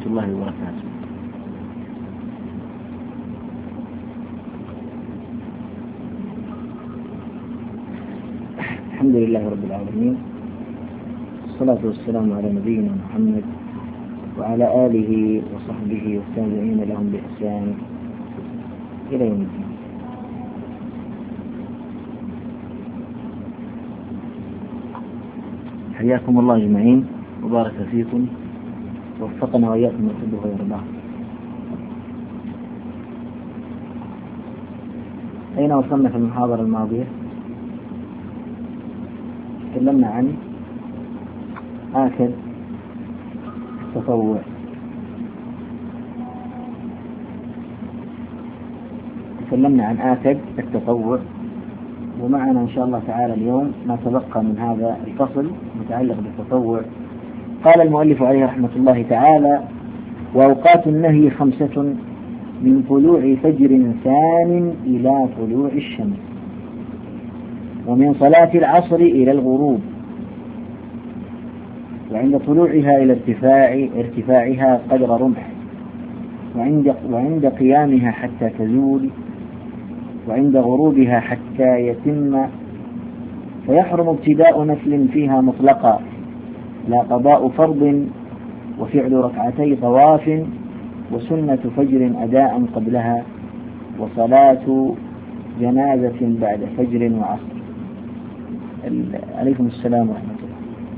الله وبركاته. الحمد لله رب العالمين، والصلاة والسلام على نبينا محمد وعلى آله وصحبه والتابعين لهم بإحسان إلى يوم الدين. حياكم الله أجمعين وبارك فيكم ووفقنا وإياكم يحبه ويرضاه. أين وصلنا في المحاضرة الماضية؟ تكلمنا عن آكد التطوع. ومعنا إن شاء الله تعالى اليوم ما تبقى من هذا الفصل متعلق بالتطوع. قال المؤلف عليه رحمة الله تعالى: وأوقات النهي 5: من طلوع فجر ثان إلى طلوع الشمس، ومن صلاة العصر إلى الغروب، وعند طلوعها إلى ارتفاعها قدر رمح، وعند قيامها حتى تزول، وعند غروبها حتى يتم، فيحرم ابتداء نفل فيها مطلقا، لا قضاء فرض، وفعل ركعتي طواف، وسنة فجر أداء قبلها، وصلاة جنازة بعد فجر وعصر. عليكم السلام ورحمة الله.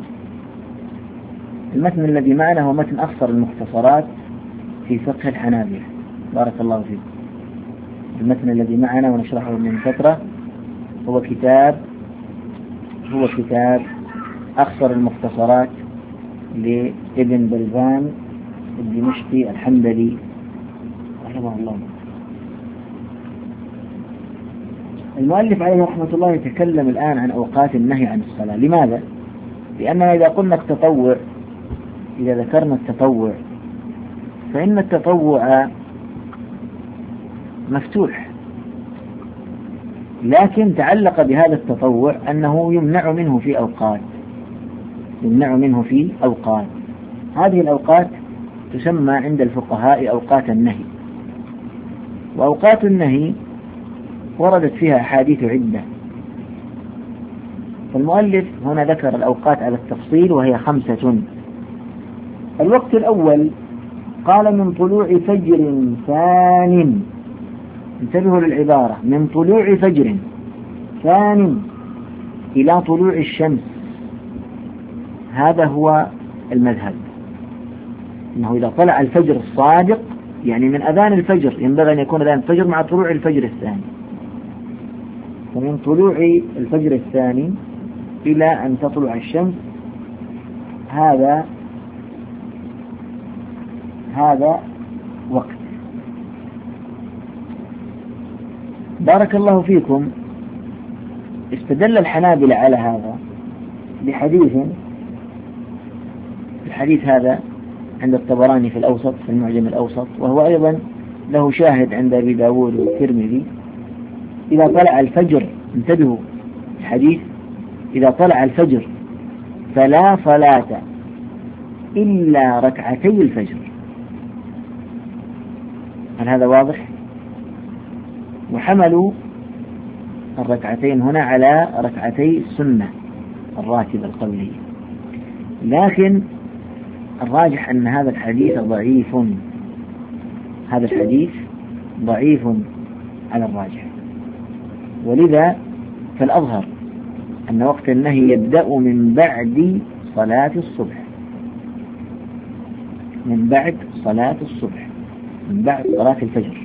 المتن الذي معنا هو متن أخصر المختصرات في فقه الحنابلة، بارك الله فيكم. المتن الذي معنا ونشرحه من فترة هو كتاب أخصر المختصرات لابن بلبان الدمشقي الحنبلي رحمه الله. المؤلف عليه رحمة الله يتكلم الآن عن أوقات النهي عن الصلاة. لماذا؟ لأننا إذا ذكرنا التطوع فإن التطوع مفتوح، لكن تعلق بهذا التطوع أنه يمنع منه في أوقات. هذه الأوقات تسمى عند الفقهاء أوقات النهي. وأوقات النهي وردت فيها أحاديث عدة، فالمؤلف هنا ذكر الأوقات على التفصيل وهي 5. الوقت الأول قال: من طلوع فجر ثان. انتبهوا للعبارة: من طلوع فجر ثان إلى طلوع الشمس. هذا هو المذهب، أنه إذا طلع الفجر الصادق، يعني من أذان الفجر، ينبغي أن يكون أذان الفجر مع طلوع الفجر الثاني، ومن طلوع الفجر الثاني إلى أن تطلع الشمس، هذا وقت. بارك الله فيكم. استدل الحنابلة على هذا بحديث، الحديث هذا عند الطبراني في الأوسط، في المعجم الأوسط، وهو أيضا له شاهد عند أبي داود والترمذي. إذا طلع الفجر، انتبهوا الحديث: إذا طلع الفجر فلا صلاة إلا ركعتي الفجر. هل هذا واضح؟ وحملوا الركعتين هنا على ركعتي السنة الراتبة القبلية، لكن الراجح أن هذا الحديث ضعيف. هذا الحديث ضعيف على الراجح، ولذا فالأظهر أن وقت النهي يبدأ من بعد صلاة الصبح، من بعد صلاة الفجر،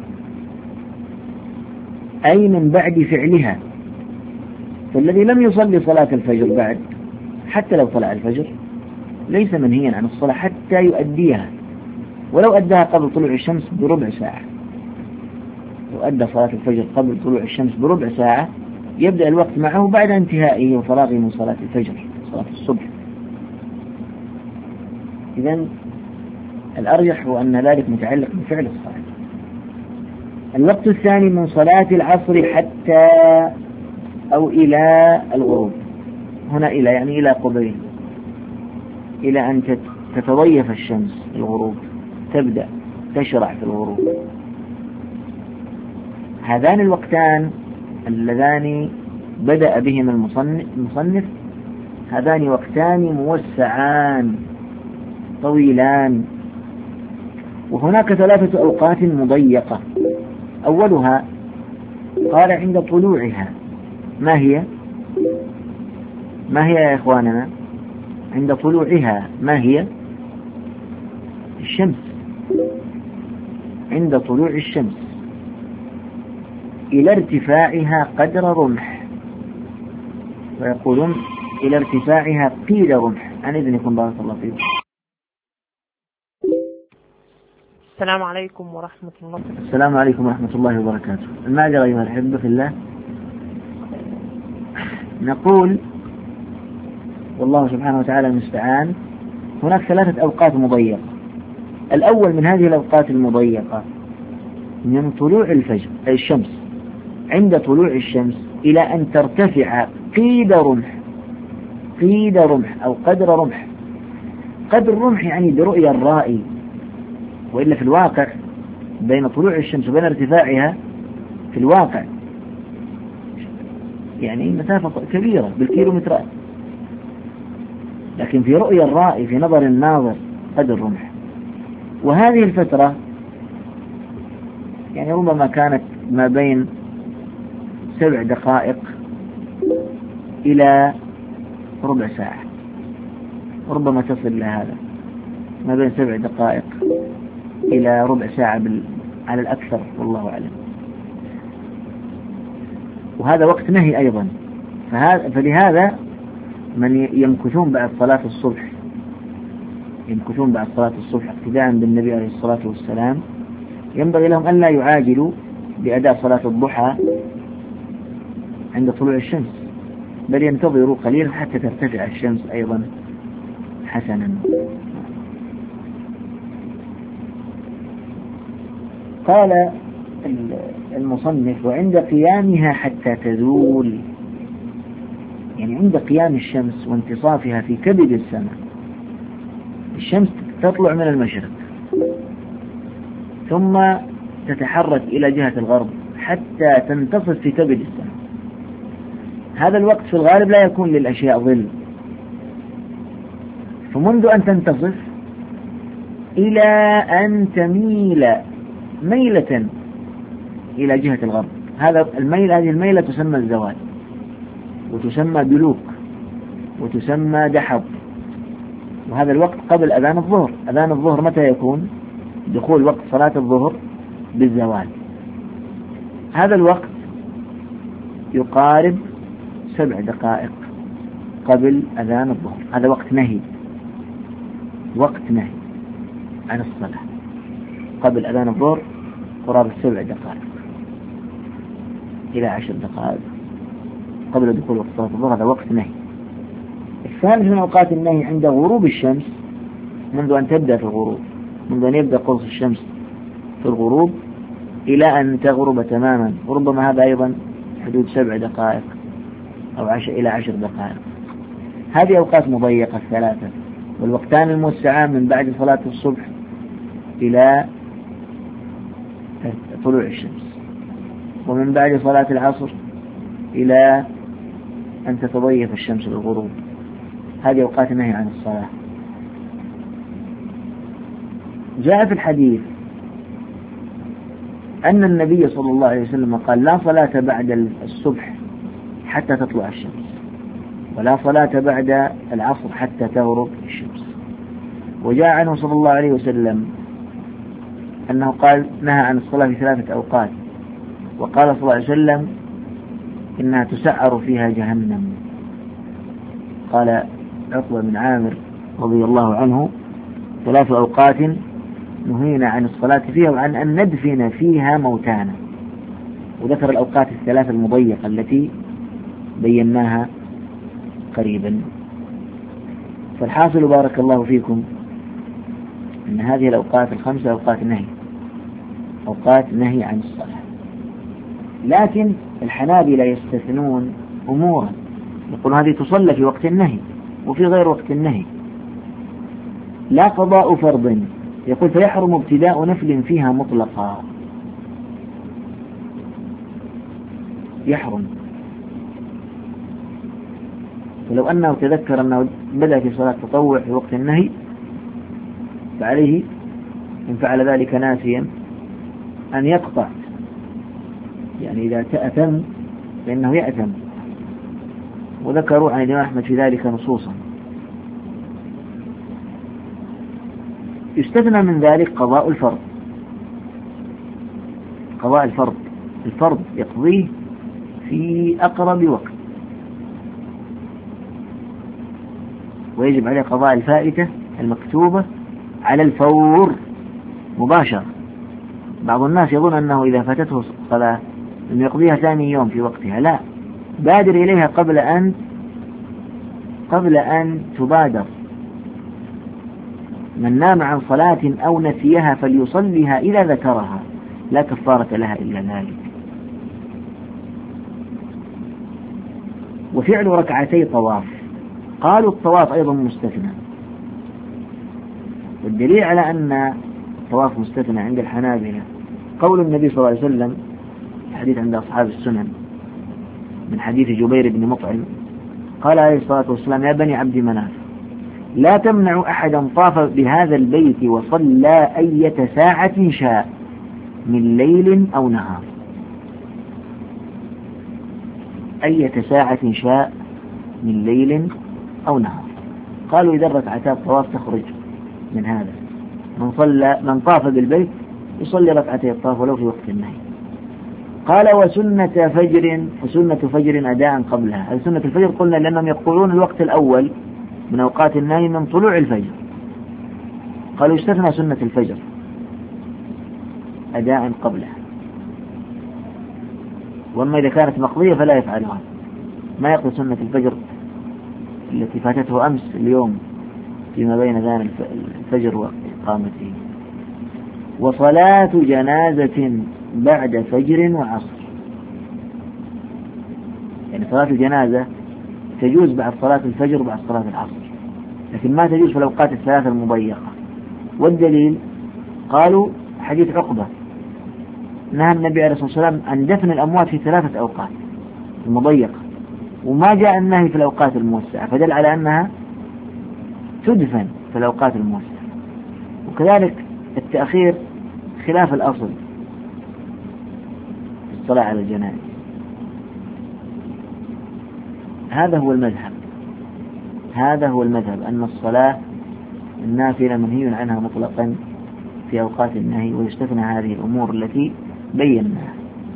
أي من بعد فعلها. فالذي لم يصلي صلاة الفجر بعد، حتى لو طلع الفجر، ليس منهيا عن الصلاة حتى يؤديها، ولو أداها قبل طلوع الشمس بربع ساعة. لو أدى صلاة الفجر قبل طلوع الشمس بربع ساعة، يبدأ الوقت معه بعد انتهائه وفراغه من صلاة الفجر، صلاة الصبح. إذن الأرجح هو أن ذلك متعلق بفعل الصلاة. الوقت الثاني من صلاة العصر حتى أو إلى الغروب. هنا إلى يعني إلى قبيل، إلى أن تتضيف الشمس الغروب، تبدأ تشرع في الغروب. هذان الوقتان اللذان بدأ بهما المصنف هذان وقتان موسعان طويلان. وهناك 3 أوقات مضيقة. أولها قال عند طلوعها. ما هي يا إخواننا؟ عند طلوعها ما هي؟ الشمس. عند طلوع الشمس إلى ارتفاعها قدر رمح، ويقولون إلى ارتفاعها قيل رمح. عن إذنكم بارك الله فيكم. السلام عليكم ورحمة الله. السلام عليكم ورحمة الله وبركاته. المعذرة أيها الأحبة في الله. نقول والله سبحانه وتعالى المستعان. هناك 3 أوقات مضيقة. الأول من هذه الأوقات المضيقة من طلوع الفجر أي الشمس، عند طلوع الشمس إلى أن ترتفع قيد رمح. قيد رمح أو قدر رمح. قدر رمح يعني برؤية الرائي، وإلا في الواقع بين طلوع الشمس وبين ارتفاعها في الواقع يعني مسافة كبيرة بالكيلومترات، لكن في رؤية الرائي في نظر الناظر قدر رمح. وهذه الفترة يعني ربما كانت ما بين 7 دقائق إلى ربع ساعة، ربما تصل إلى هذا، ما بين 7 دقائق إلى ربع ساعة على الأكثر والله أعلم. وهذا وقت نهي أيضا. فلهذا من يمكثون بعد صلاة الصبح اقتداء بالنبي عليه الصلاة والسلام ينبغي لهم أن لا يعاجلوا بأداء صلاة الضحى عند طلوع الشمس، بل ينتظروا قليلا حتى ترتفع الشمس أيضا حسنا. قال المصنف وعند قيامها حتى تزول، يعني عند قيام الشمس وانتصافها في كبد السماء. الشمس تطلع من المشرق ثم تتحرك إلى جهة الغرب حتى تنتصف في كبد السماء. هذا الوقت في الغالب لا يكون للأشياء ظل، فمنذ أن تنتصف إلى أن تميل ميلة إلى جهة الغرب. هذه الميلة تسمى الزوال، وتسمى دلوك، وتسمى دحض. وهذا الوقت قبل أذان الظهر. أذان الظهر متى يكون؟ دخول وقت صلاة الظهر بالزوال. هذا الوقت يقارب 7 دقائق قبل أذان الظهر. هذا وقت نهي عن الصلاة قبل أذان الظهر، قرابة 7 دقائق إلى 10 دقائق قبل دخول وقت صلاة الظهر. هذا وقت نهي. الثالث من أوقات النهي عند غروب الشمس، منذ أن تبدأ في الغروب، منذ أن يبدأ قرص الشمس في الغروب إلى أن تغرب تماما، وربما هذا أيضا حدود 7 دقائق أو إلى 10 دقائق. هذه أوقات مضيقة 3. والوقتان الموسعان من بعد صلاة الصبح إلى طلوع الشمس، ومن بعد صلاة العصر إلى أن تتضيف الشمس للغروب. هذه أوقات النهي عن الصلاة. جاء في الحديث أن النبي صلى الله عليه وسلم قال لا صلاة بعد الصبح حتى تطلع الشمس، ولا صلاة بعد العصر حتى تغرب الشمس. وجاء عنه صلى الله عليه وسلم أنه قال نهى عن الصلاة في 3 أوقات، وقال صلى الله عليه وسلم إنها تسعر فيها جهنم. قال عقبة بن عامر رضي الله عنه 3 أوقات نهينا عن الصلاة فيها وعن أن ندفن فيها موتانا. وذكر الأوقات 3 المضيقة التي بيناها قريبا. فالحاصل بارك الله فيكم أن هذه الأوقات 5 أوقات نهي عن الصلاة. لكن الحنابلة يستثنون أمورا، يقول هذه تصلى في وقت النهي وفي غير وقت النهي. لا قضاء فرض يقول فيحرم ابتداء نفل فيها مطلقا. يحرم، ولو أنه تذكر أنه بدأ في صلاة تطوع في وقت النهي فعليه إن فعل ذلك ناسيا أن يقطع، يعني إذا تأثم فإنه يأثم، وذكروا عن الإمام أحمد في ذلك نصوصا. يستثنى من ذلك قضاء الفرض. قضاء الفرض يقضيه في أقرب وقت، ويجب عليه قضاء الفائتة المكتوبة على الفور مباشرة. بعض الناس يظن أنه إذا فاتته صلاة أن يقضيها ثاني يوم في وقتها، لا، بادر إليها قبل أن تبادر. من نام عن صلاة أو نسيها فليصليها إذا ذكرها، لا كفارة لها إلا ذلك. وفعل ركعتي طواف، قالوا الطواف أيضا مستثنى، والدليل على أن الطواف مستثنى عند الحنابلة قول النبي صلى الله عليه وسلم، حديث عند أصحاب السنن من حديث جبير بن مطعم، قال عليه الصلاة والسلام: يا بني عبد مناف لا تمنع أحدا طاف بهذا البيت وصلى أية ساعة شاء من ليل أو نهار. أية ساعة شاء من ليل أو نهار. قالوا إذا ركعتا الطواف تخرج من هذا، من طاف بالبيت يصلي ركعتي الطواف ولو في وقت النهي. قال وسنة فجر أداء قبلها. سنة الفجر قلنا لأنهم يقولون الوقت الأول من أوقات النهي من طلوع الفجر، قالوا يستثنى سنة الفجر أداء قبلها، وأما إذا كانت مقضية فلا يفعلها، ما يقضي سنة الفجر التي فاتته أمس اليوم فيما بين ذان الفجر وإقامته. وصلاة جنازة بعد فجر وعصر، يعني صلاة الجنازة تجوز بعد صلاة الفجر وبعد صلاة العصر، لكن ما تجوز في الأوقات الثلاثة المضيقة. والدليل قالوا حديث عقبة، نهى النبي عليه الصلاة والسلام عن دفن الأموات في 3 أوقات المضيقة، وما جاء النهي في الأوقات الموسعة، فدل على أنها تدفن في الأوقات الموسعة. وكذلك التأخير خلاف الأصل في الصلاة على الجنائز. هذا هو المذهب أن الصلاة النافلة منهي عنها مطلقا في أوقات النهي، ويستثنى هذه الأمور التي بيناها.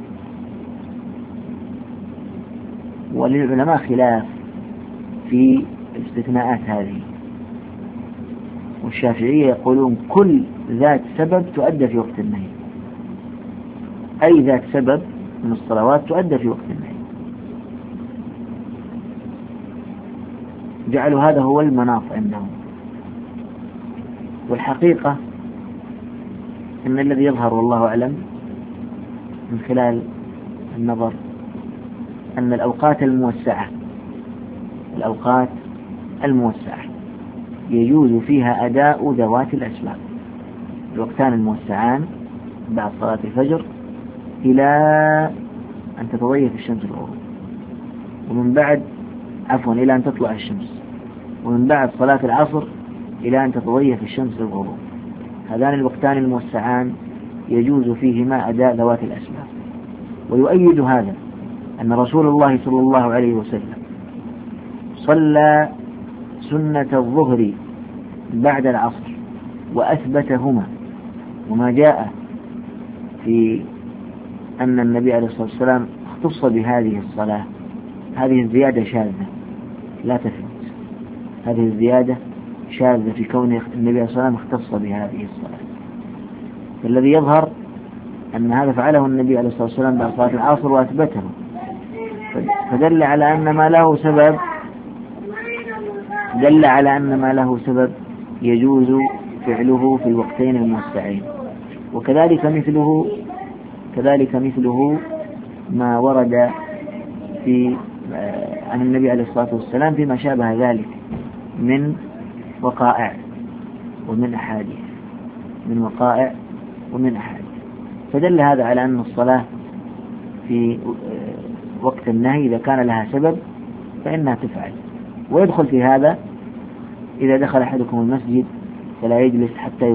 وللعلماء خلاف في الاستثناءات هذه، والشافعية يقولون كل ذات سبب تؤدى في وقت النهي، أي ذات سبب من الصلوات تؤدى في وقت النهي. جعلوا هذا هو المناط عندهم. والحقيقة أن الذي يظهر والله أعلم من خلال النظر أن الأوقات الموسعة يجوز فيها أداء ذوات الأسباب. الوقتان الموسعان بعد صلاة الفجر إلى أن تتضيف الشمس الغروب، إلى أن تطلع الشمس، ومن بعد صلاة العصر إلى أن تتضيف الشمس الغروب. هذان الوقتان الموسعان يجوز فيهما أداء ذوات الأسباب. ويؤيد هذا أن رسول الله صلى الله عليه وسلم صلى سنة الظهر بعد العصر وأثبتهما، وما جاء في أن النبي عليه الصلاة والسلام اختص بهذه الصلاة، هذه الزيادة شاذة لا تثبت. هذه الزيادة شاذة في كون النبي عليه الصلاة والسلام اختص بهذه الصلاة. فالذي يظهر أن هذا فعله النبي عليه الصلاة والسلام بعد صلاة العصر وأثبته، فدل على أن ما له سبب يجوز فعله في الوقتين الموسعين. وكذلك مثله ما ورد عن النبي عليه الصلاة والسلام فيما شابه ذلك من وقائع ومن أحاديث. من وقائع ومن أحاديث. فدل هذا على أن الصلاة في وقت النهي إذا كان لها سبب فإنها تفعل. ويدخل في هذا إذا دخل أحدكم المسجد فلا يجلس حتى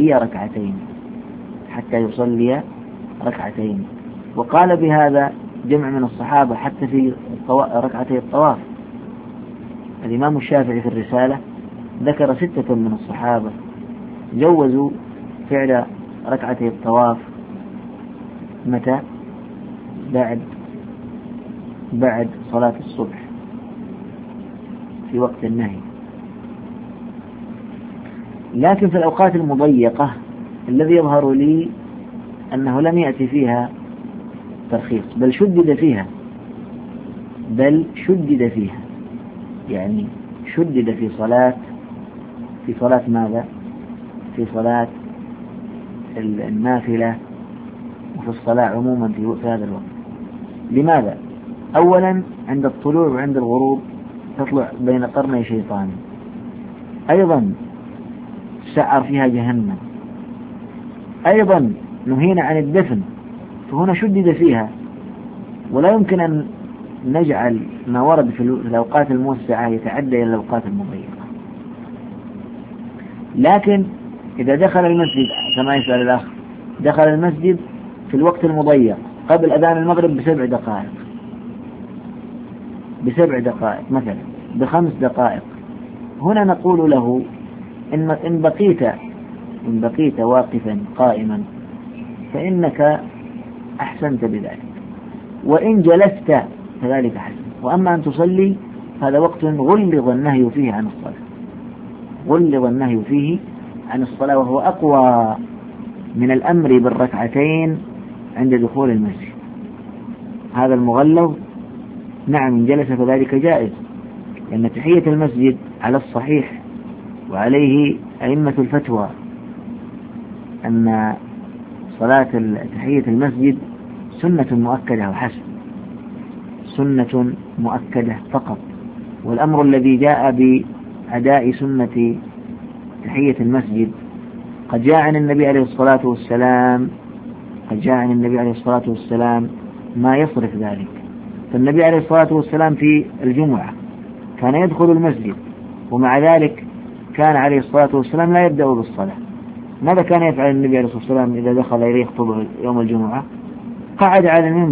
يصلي ركعتين. وقال بهذا جمع من الصحابة حتى في ركعتي الطواف. الإمام الشافعي في الرسالة ذكر 6 من الصحابة جوزوا فعل ركعتي الطواف متى؟ بعد صلاة الصبح في وقت النهي. لكن في الأوقات المضيقة الذي يظهر لي أنه لم يأتي فيها ترخيص، بل شدد فيها، يعني شدد في صلاة ماذا؟ في صلاة النافلة وفي الصلاة عموما في هذا الوقت. لماذا؟ أولا عند الطلوع وعند الغروب تطلع بين قرني شيطان، أيضا سعر فيها جهنم، أيضا نهينا عن الدفن، فهنا شدد فيها. ولا يمكن أن نجعل ما ورد في الأوقات الموسعة يتعدى إلى الأوقات المضيقة. لكن إذا دخل المسجد كما يسأل الأخ، دخل المسجد في الوقت المضيق قبل أذان المغرب ب7 دقائق مثلا، ب5 دقائق، هنا نقول له إن بقيت واقفا قائما فإنك أحسنت بذلك، وإن جلست فذلك حسن. وأما أن تصلي هذا وقت غلظ النهي فيه عن الصلاة، وهو أقوى من الأمر بالركعتين عند دخول المسجد. هذا المغلظ نعم إن جلس فذلك جائز، لأن تحية المسجد على الصحيح وعليه أئمة الفتوى أن صلاة تحية المسجد سنة مؤكدة وحسب، سنة مؤكدة فقط. والأمر الذي جاء بأداء سنة تحية المسجد قد جاء عن النبي عليه الصلاة والسلام ما يصرف ذلك. فالنبي عليه الصلاة والسلام في الجمعة كان يدخل المسجد، ومع ذلك كان عليه الصلاة والسلام لا يبدأ بالصلاة. ماذا كان يفعل النبي عليه الصلاة والسلام إذا دخل إليه يخطب يوم الجمعة؟ قعد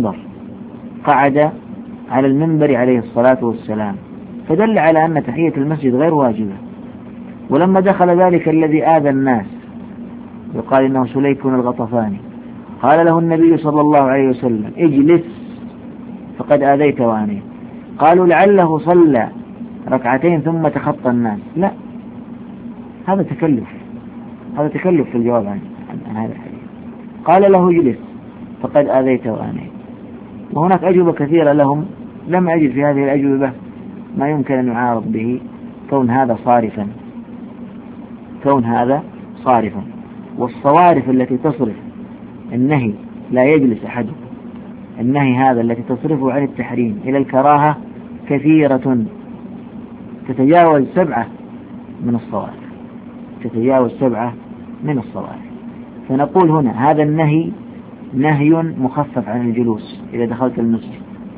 على المنبر عليه الصلاة والسلام، فدل على أن تحية المسجد غير واجبة. ولما دخل ذلك الذي آذى الناس يقال إنه سليك الغطفاني، قال له النبي صلى الله عليه وسلم اجلس فقد آذيت وانيت. قالوا لعله صلى ركعتين ثم تخطى الناس. لا، هذا تكلف في الجواب عن هذا الحديث. قال له اجلس فقد آذيت وانيت. وهناك أجوبة كثيرة لهم، لم أجد في هذه الأجوبة ما يمكن أن يعارض به كون هذا صارفا. والصوارف التي تصرف النهي لا يجلس أحدهم، النهي هذا التي تصرفه عن التحريم إلى الكراهة كثيرة، تتجاوز 7 من الصوارف. فنقول هنا هذا النهي نهي مخفف عن الجلوس إذا دخلت المسجد.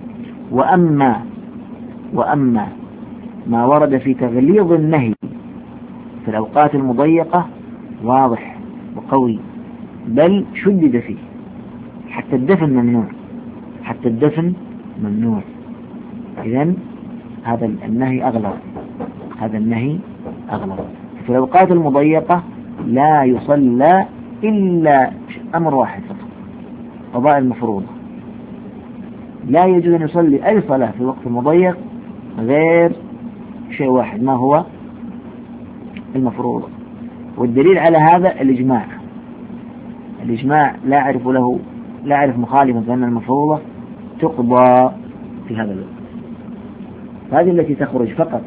وأما ما ورد في تغليظ النهي في الأوقات المضيقة واضح وقوي، بل شدد فيه، حتى الدفن ممنوع. إذن هذا النهي أغلظ. في الأوقات المضيقة لا يصلى إلا أمر واحد فقط، قضاء المفروضة. لا يجوز أن يصلي أي صلاة في وقت مضيق غير شيء واحد، ما هو؟ المفروضة. والدليل على هذا الإجماع لا أعرف مخالفا بأن المفروضة تقضى في هذا الوقت، هذه التي تخرج فقط.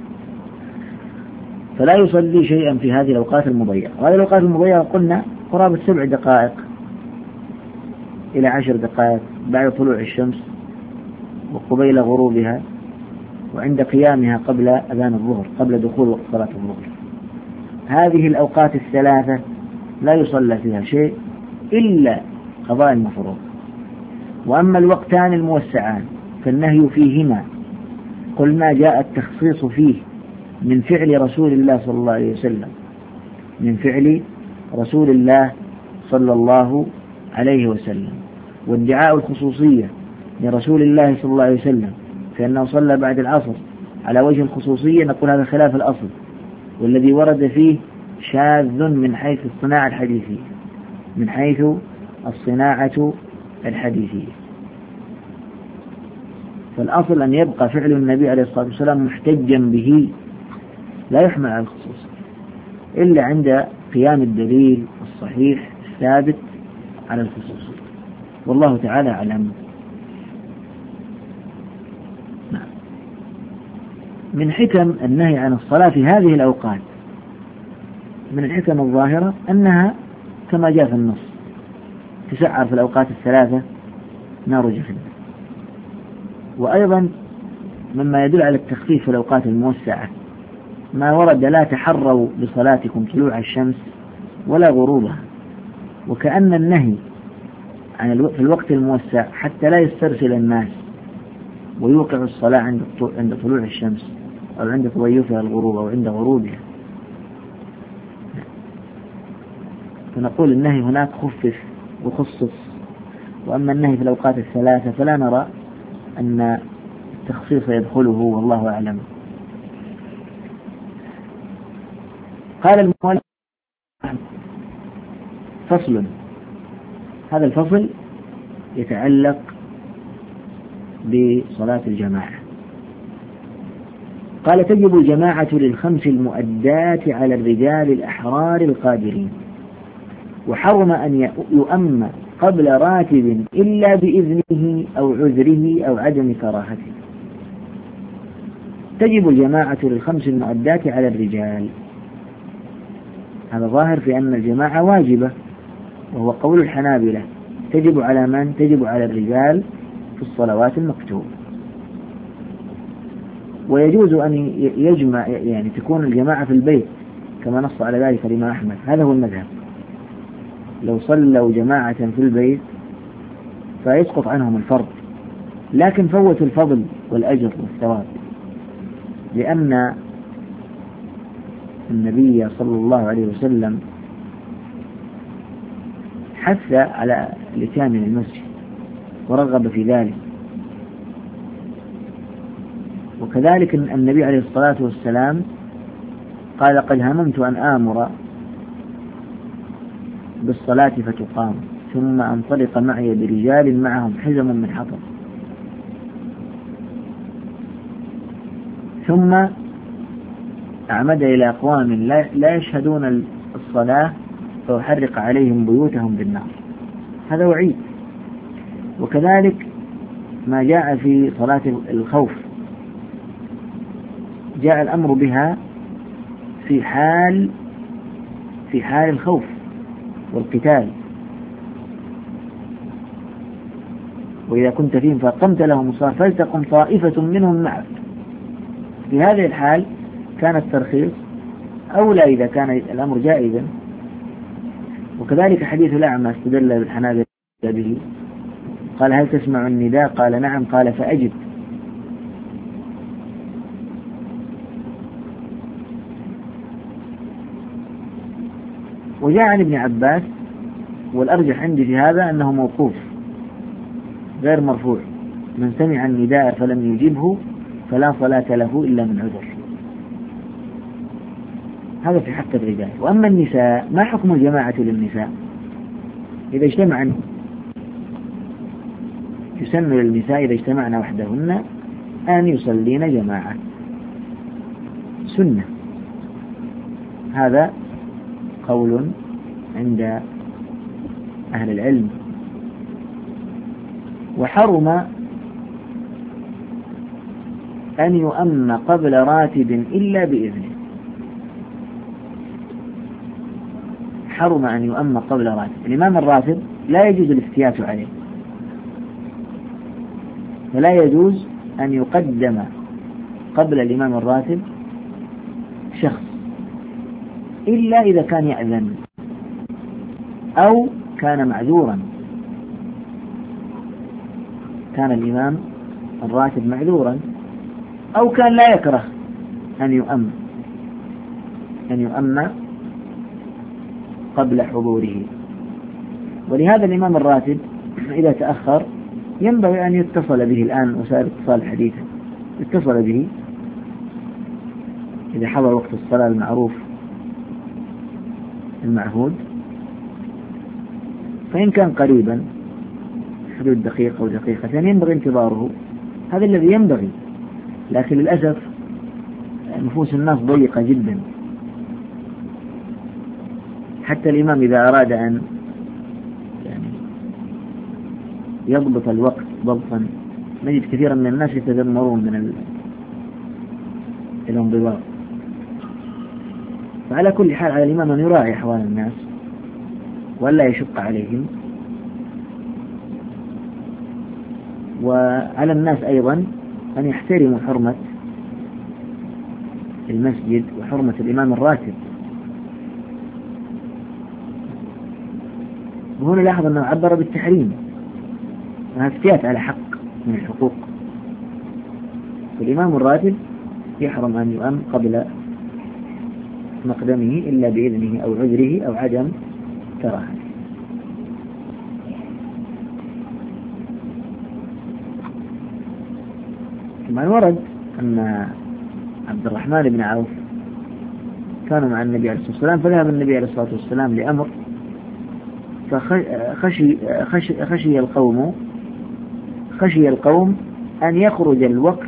فلا يصلي شيئا في هذه الأوقات المضيقة. وهذه الأوقات المضيقة قلنا قرابة 7 دقائق إلى 10 دقائق بعد طلوع الشمس وقبيل غروبها، وعند قيامها قبل أذان الظهر، قبل دخول وقت صلاة الظهر. هذه الأوقات الثلاثة لا يصلى فيها شيء إلا قضاء المفروض. وأما الوقتان الموسعان فالنهي فيهما قلنا جاء التخصيص فيه من فعل رسول الله صلى الله عليه وسلم، من فعل رسول الله صلى الله عليه وسلم، وادعاء الخصوصية لرسول الله صلى الله عليه وسلم فإنه صلى بعد العصر على وجه الخصوصية، نقول هذا خلاف الأصل، والذي ورد فيه شاذ من حيث الصناعة الحديثية، من حيث الصناعة الحديثية. فالأصل أن يبقى فعل النبي عليه الصلاة والسلام محتجا به لا يحمل على الخصوص إلا عند قيام الدليل الصحيح الثابت على الخصوص، والله تعالى أعلم. من حكم النهي عن الصلاة في هذه الأوقات من الحكم الظاهرة أنها كما جاء في النص تسعر في الأوقات الثلاثة نار جهنم. وأيضا مما يدل على التخفيف في الأوقات الموسعة ما ورد لا تحروا بصلاتكم طلوع الشمس ولا غروبها، وكأن النهي عن في الوقت الموسع حتى لا يسترسل الناس ويوقع الصلاة عند طلوع الشمس أو عند تضيفها الغروب أو عند غروبها. فنقول النهي هناك خفف وخصص، وأما النهي في الأوقات الثلاثة فلا نرى أن التخصيص يدخله، والله أعلم. قال المؤلف فصل، هذا الفصل يتعلق بصلاة الجماعة. قال تجب الجماعة للخمس المؤدات على الرجال الأحرار القادرين، وحرم أن يؤم قبل راتب إلا بإذنه أو عذره أو عدم كراهته. تجب الجماعة للخمس المؤدات على الرجال، هذا ظاهر في أن الجماعة واجبة، وهو قول الحنابلة. تجب على من؟ تجب على الرجال في الصلوات المكتوبة. ويجوز أن يجمع، يعني تكون الجماعة في البيت كما نص على ذلك الإمام أحمد، هذا هو المذهب. لو صلوا جماعة في البيت فيسقط عنهم الفرض، لكن فوتوا الفضل والأجر والثواب، لأن النبي صلى الله عليه وسلم حث على الاتيان من المسجد ورغب في ذلك. وكذلك النبي عليه الصلاة والسلام قال قد هممت أن آمر بالصلاة فتقام ثم أنطلق معي برجال معهم حزم من حطب، ثم أعمد إلى أقوام لا يشهدون الصلاة فأحرق عليهم بيوتهم بالنار، هذا وعيد. وكذلك ما جاء في صلاة الخوف، جاء الأمر بها في حال الخوف والقتال، وإذا كنت فيهم فأقمت لهم الصلاة فلتقم طائفة منهم معك. في هذه الحال كان الترخيص أولى إذا كان الأمر جائزا. وكذلك حديث الأعمى استدل بالحنابلة به، قال هل تسمع النداء؟ قال نعم، قال فأجب. وجاء عن ابن عباس، والأرجح عندي في هذا أنه موقوف غير مرفوع، من سمع النداء فلم يجبه فلا صلاة له إلا من عذر. هذا في حق الرجال. وأما النساء ما حكم الجماعة للنساء؟ إذا اجتمعن يسن للنساء إذا اجتمعن وحدهن أن يصلين جماعة سنة، هذا قول عند أهل العلم. وحرم أن يؤم قبل راتب إلا بإذنه، حرم أن يؤم قبل راتب. الإمام الراتب لا يجوز الافتيات عليه، فلا يجوز أن يقدم قبل الإمام الراتب شخص إلا إذا كان يأذن، أو كان معذورا، كان الإمام الراتب معذورا، أو كان لا يكره أن يؤم قبل حضوره. ولهذا الإمام الراتب إذا تأخر ينبغي أن يتصل به الآن وسائل الاتصال الحديثة، يتصل به إذا حضر وقت الصلاة المعروف المعهود، فإن كان قريبا حدود دقيقة أو دقيقتين ينبغي انتظاره، هذا الذي ينبغي. لكن للأسف نفوس الناس ضيقة جدا، حتى الإمام إذا أراد أن يضبط الوقت ضبطا نجد كثيرا من الناس يتذمرون من الانضباط. فعلى كل حال على الإمام أن يراعي أحوال الناس ولا يشق عليهم، وعلى الناس أيضا أن يحترموا حرمة المسجد وحرمة الإمام الراتب. وهنا لاحظ أنه عبر بالتحريم، وهذا افتيات على حق من الحقوق. فالإمام الراتب يحرم أن يؤم قبل مقدمه إلا بإذنه أو عذره أو عدم كراهته. كما ورد أن عبد الرحمن بن عوف كانوا مع النبي عليه الصلاة والسلام، فذهب النبي عليه الصلاة والسلام لأمر، فخشي القوم أن يخرج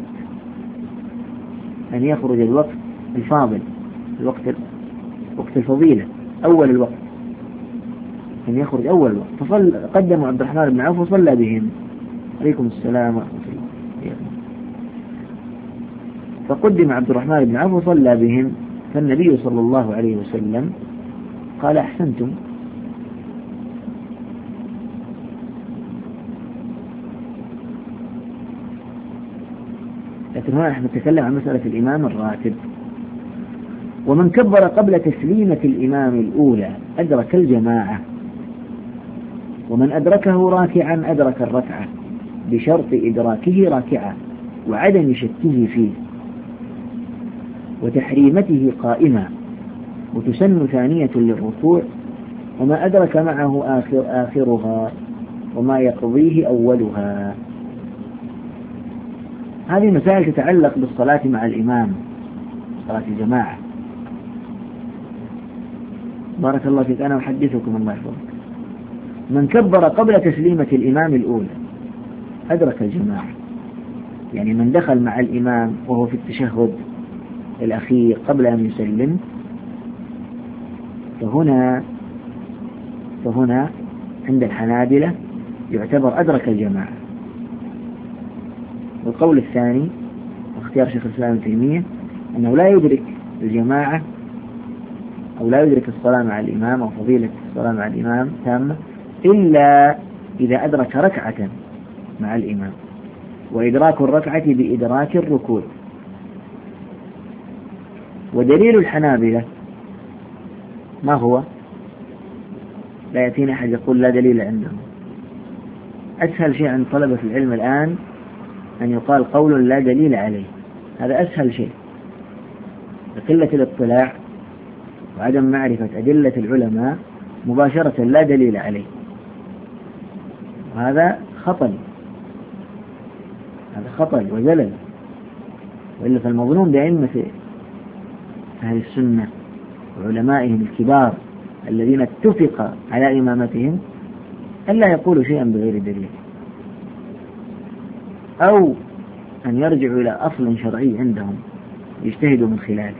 الوقت الفاضل، وقت الفضيلة، أول الوقت، أن يخرج أول الوقت. فقدموا عبد الرحمن بن عوف وصلى بهم. عليكم السلام ورحمة الله. فقدم عبد الرحمن بن عوف وصلى بهم، فالنبي صلى الله عليه وسلم قال: أحسنتم. لكن هنا نحن نتكلم عن مسألة الإمام الراتب. ومن كبر قبل تسليمة الإمام الأولى أدرك الجماعة، ومن أدركه راكعا أدرك الركعة بشرط إدراكه راكعا وعدم شكه فيه وتحريمته قائما، وتسن ثانية للركوع، وما أدرك معه آخرها وما يقضيه أولها. هذه مسائل تتعلق بالصلاة مع الإمام، صلاة الجماعة. بارك الله فيك. أنا أحدثكم الله يحفظك. من كبر قبل تسليمة الإمام الأولى أدرك الجماعة، يعني من دخل مع الإمام وهو في التشهد الأخير قبل أن يسلم، فهنا عند الحنابلة يعتبر أدرك الجماعة. والقول الثاني واختيار شيخ الإسلام ابن تيمية أنه لا يدرك الجماعة أو لا يدرك الصلاة مع الإمام أو فضيلة الصلاة مع الإمام تامة إلا إذا أدرك ركعة مع الإمام، وإدراك الركعة بإدراك الركوع. ودليل الحنابلة ما هو؟ لا يأتينا أحد يقول لا دليل عندهم. أسهل شيء عند طلبة العلم الآن أن يقال قول لا دليل عليه، هذا أسهل شيء، بقلة الاطلاع وعدم معرفة أدلة العلماء مباشرة لا دليل عليه، وهذا خطأ، هذا خطأ وزلل. وإلا فالمظنون بأئمة أهل السنة وعلمائهم الكبار الذين اتفق على إمامتهم ألا يقولوا شيئا بغير دليل، أو أن يرجعوا إلى أصل شرعي عندهم يجتهدوا من خلاله.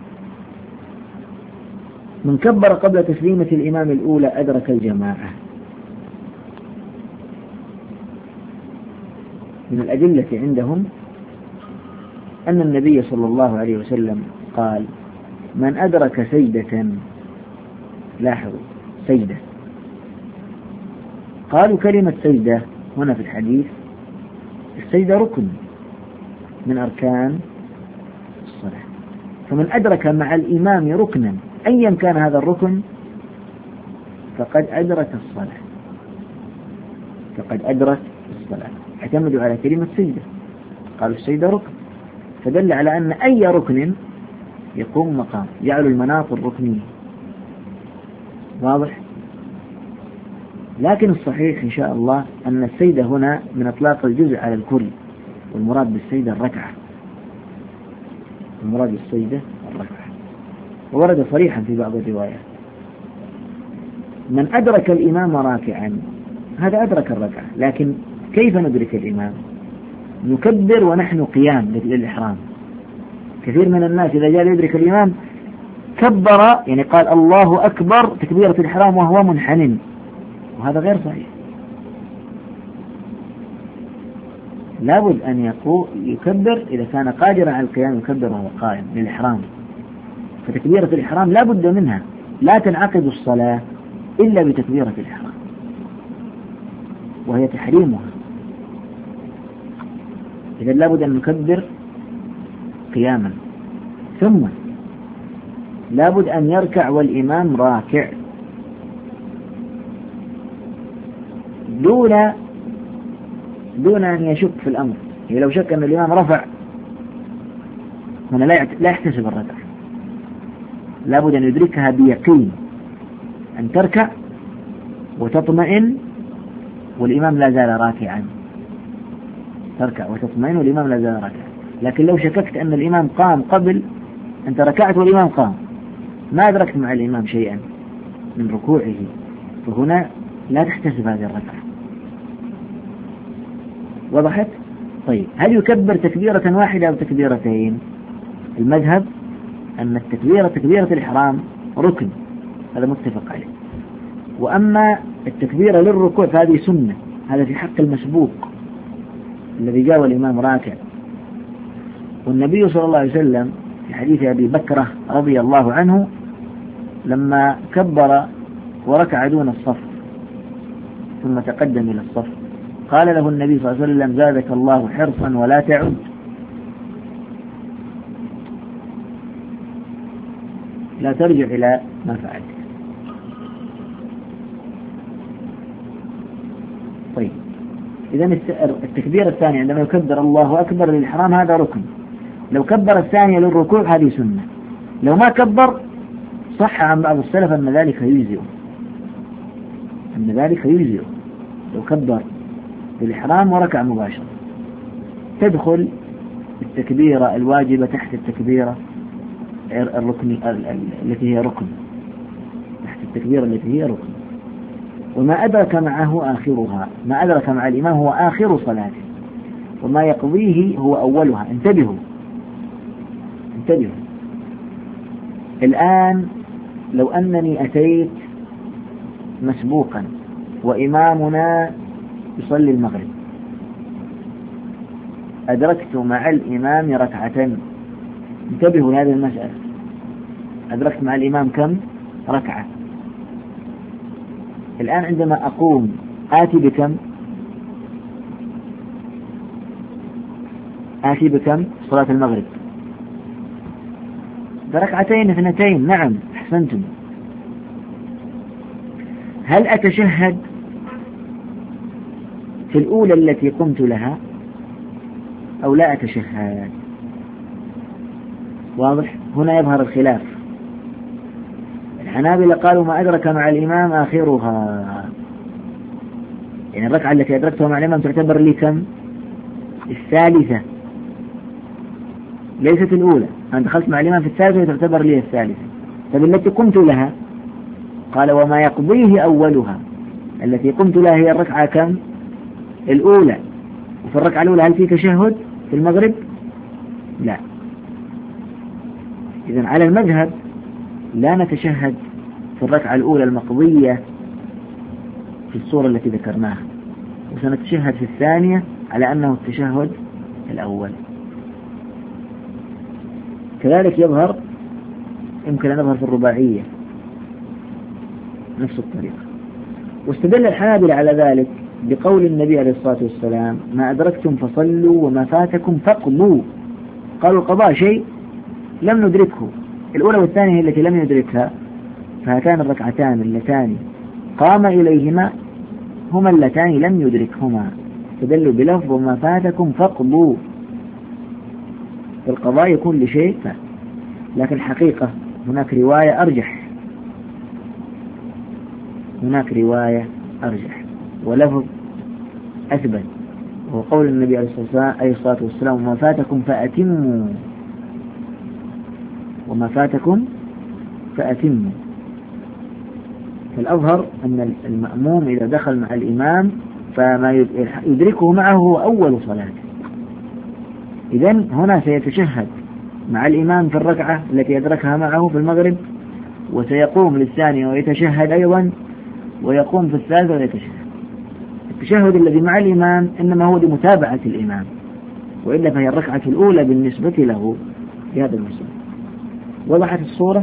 من كبر قبل تسليمة الإمام الأولى أدرك الجماعة. من الأدلة عندهم أن النبي صلى الله عليه وسلم قال: من أدرك سجدة، لاحظوا سجدة، قالوا كلمة سجدة هنا في الحديث السجدة ركن من أركان الصلاة، فمن أدرك مع الإمام ركنا أيا كان هذا الركن فقد أدرك الصلاة، فقد أدرك الصلاة. اعتمدوا على كلمة سجدة، قالوا السجدة ركن، فدل على أن أي ركن يقوم مقام، جعلوا المناط الركنية. واضح؟ لكن الصحيح إن شاء الله أن السجدة هنا من إطلاق الجزء على الكل، والمراد بالسجدة الركعة، المراد بالسجدة الركعة، وورد صريحا في بعض الروايات. من أدرك الإمام راكعا هذا أدرك الركعة، لكن كيف ندرك الإمام؟ نكبر ونحن قيام للإحرام. كثير من الناس إذا جاء يدرك الإمام كبر، يعني قال الله أكبر تكبيرة الإحرام وهو منحنٍ، وهذا غير صحيح. لابد أن يكبر إذا كان قادرا على القيام، يكبر وهو قائم للإحرام. فتكبيرة الإحرام لا بد منها، لا تنعقد الصلاة إلا بتكبيرة الإحرام، وهي تحريمها. إذا لابد أن نكبر قياما، ثم لابد أن يركع والإمام راكع، دون أن يشك في الأمر. يعني لو شك أن الإمام رفع هنا لا يحتسب الركعة، لابد أن يدركها بيقين، أن تركع وتطمئن والإمام لا زال راكعا، تركع وتطمئن والإمام لا زال راكعا. لكن لو شككت أن الإمام قام قبل، أنت ركعت والإمام قام، ما أدركت مع الإمام شيئا من ركوعه، فهنا لا تحتسب هذه الركعة. وضحت؟ طيب، هل يكبر تكبيرة واحدة أو تكبيرتين؟ المذهب أن تكبيرة الإحرام ركن، هذا متفق عليه. وأما التكبيرة للركوع فهذه سنة، هذا في حق المسبوق الذي جاء والإمام راكع. والنبي صلى الله عليه وسلم في حديث أبي بكرة رضي الله عنه لما كبر وركع دون الصف ثم تقدم إلى الصف، قال له النبي صلى الله عليه وسلم: زادك الله حرصا ولا تعد. لا ترجع إلى ما فعلت. طيب، إذا التكبير الثاني عندما يكبر الله أكبر للإحرام هذا ركن. لو كبر الثانية للركوع هذه سنة. لو ما كبر صح عن بعض السلف أن ذلك يجزئ، لو كبر للإحرام وركع مباشرة تدخل التكبيرة الواجبة تحت التكبيرة الركن التي هي ركن، تحت التكبيرة التي هي ركن. وما أدرك معه آخرها، ما أدرك مع الإمام هو آخر صلاته، وما يقضيه هو أولها. انتبهوا. الآن لو أنني أتيت مسبوقا وإمامنا يصلي المغرب، أدركت مع الإمام ركعتين. انتبهوا لهذه المسألة، أدركت مع الإمام كم ركعة؟ الآن عندما أقوم آتي بكم صلاة المغرب؟ بركعتين اثنتين. نعم، أحسنتم. هل أتشهد في الأولى التي قمت لها أو لا أتشهد؟ واضح؟ هنا يظهر الخلاف. الحنابلة قالوا ما أدرك مع الإمام آخرها، يعني الركعة التي أدركتها مع الإمام تعتبر لي كم؟ الثالثة، ليست الأولى. أنا دخلت مع الإمام في الثالثة تعتبر لي الثالثة. طب التي قمت لها؟ قال وما يقضيه أولها. التي قمت لها هي الركعة كم؟ الأولى. وفي الركعة الأولى هل في تشهد في المغرب؟ لا. إذن على المذهب لا نتشهد في الركعة الأولى المقضية في الصورة التي ذكرناها، وسنتشهد في الثانية على أنه التشهد الأول. كذلك يمكن أن يظهر في الرباعية نفس الطريقة. واستدل الحنابلة على ذلك بقول النبي عليه الصلاة والسلام ما أدركتم فصلوا وما فاتكم فاقضوا. قالوا القضاء شيء لم ندركه، الأولى والثانية هي التي لم ندركها، فهاتان الركعتان اللتان قام إليهما هما اللتان لم يدركهما، فدلوا بلفظ وما فاتكم فاقضوا. القضاء يكون لشيء، لكن حقيقة هناك رواية أرجح ولفظ أثبت، وهو قول النبي عليه الصلاة والسلام وما فاتكم فأتموا. فالأظهر أن المأموم إذا دخل مع الإمام فما يدركه معه هو أول صلاة. إذن هنا سيتشهد مع الإمام في الركعة التي أدركها معه في المغرب، وسيقوم للثانية ويتشهد أيضا، ويقوم في الثالثة ويتشهد. التشهد الذي مع الإمام إنما هو لمتابعة الإمام، وإلا فهي الركعة الأولى بالنسبة له في هذا المسألة. وضحت الصورة؟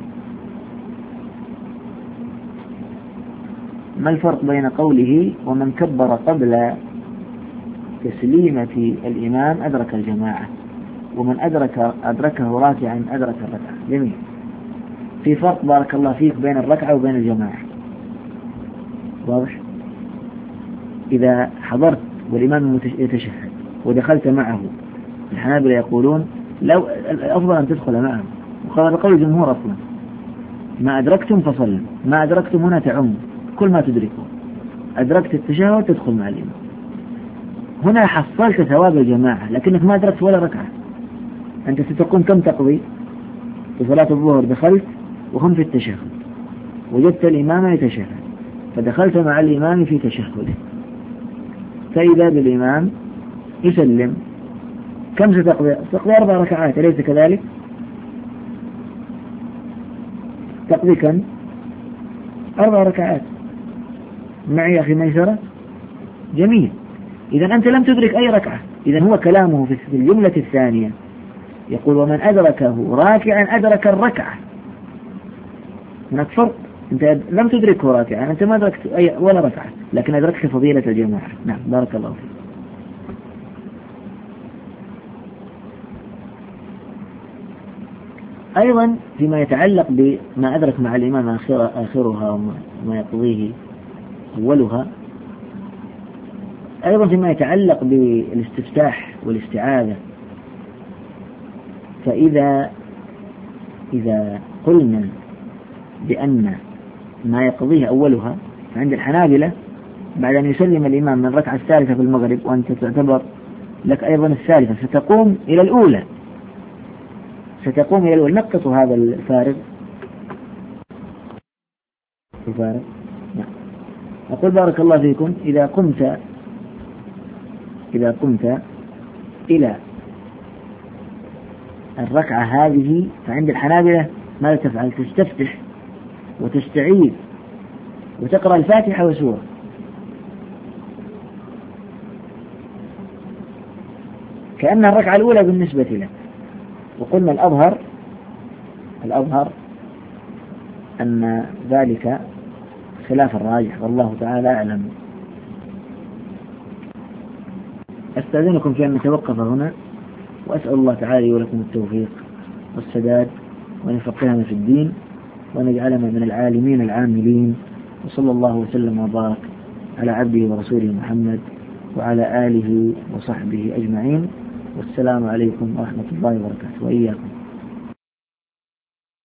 ما الفرق بين قوله ومن كبر قبل تسليمة الإمام أدرك الجماعة، ومن أدركه راكعا أدرك الركعة؟ جميل. في فرق بارك الله فيك بين الركعة وبين الجماعة، واضح؟ إذا حضرت والإمام يتشهد ودخلت معه، الحنابلة يقولون لو الأفضل أن تدخل معه، وقال قول الجمهور أصلا ما أدركتم فصلوا، ما أدركتم هنا تعم كل ما تدركه، أدركت التشهد تدخل مع الإمام. هنا حصلت ثواب الجماعة لكنك ما أدركت ولا ركعة. أنت ستكون كم تقضي في صلاة الظهر؟ دخلت وهم في التشهد، وجدت الإمام يتشهد فدخلت مع الإمام في تشهده، فإذا بالإمام يسلم، كم ستقضي؟ تقضي 4 ركعات، أليس كذلك؟ تقضي كم؟ 4 ركعات. معي أخي ميسرة؟ جميل. إذا أنت لم تدرك أي ركعة. إذا هو كلامه في الجملة الثانية يقول ومن أدركه راكعا أدرك الركعة. هناك فرق، أنت لم تدركه راكعا، أنت ما أدركت أي ولا ركعة، لكن أدركت فضيلة الجماعة. نعم، بارك الله فيك. أيضا فيما يتعلق بما أدرك مع الإمام آخرها وما يقضيه أولها، أيضا فيما يتعلق بالاستفتاح والاستعاذة، فإذا قلنا بأن ما يقضيه أولها، فعند الحنابلة بعد أن يسلم الإمام من الركعة الثالثة في المغرب وأنت تعتبر لك أيضا الثالثة، ستقوم إلى الأولى. نقص هذا الفارق. نعم. أقول بارك الله فيكم إذا قمت إلى الركعة هذه، فعند الحنابلة ماذا تفعل؟ تستفتح وتستعيذ وتقرأ الفاتحة وسورة. كأنها الركعة الأولى بالنسبة لك. وقلنا الأظهر أن ذلك خلاف الراجح، والله تعالى أعلم. أستأذنكم في أن نتوقف هنا، وأسأل الله تعالى لي ولكم التوفيق والسداد، وأن يفقهنا في الدين، وأن يجعلنا من العالمين العاملين. وصلى الله وسلم وبارك على عبده ورسوله محمد وعلى آله وصحبه أجمعين. والسلام عليكم ورحمة الله وبركاته، وإياكم.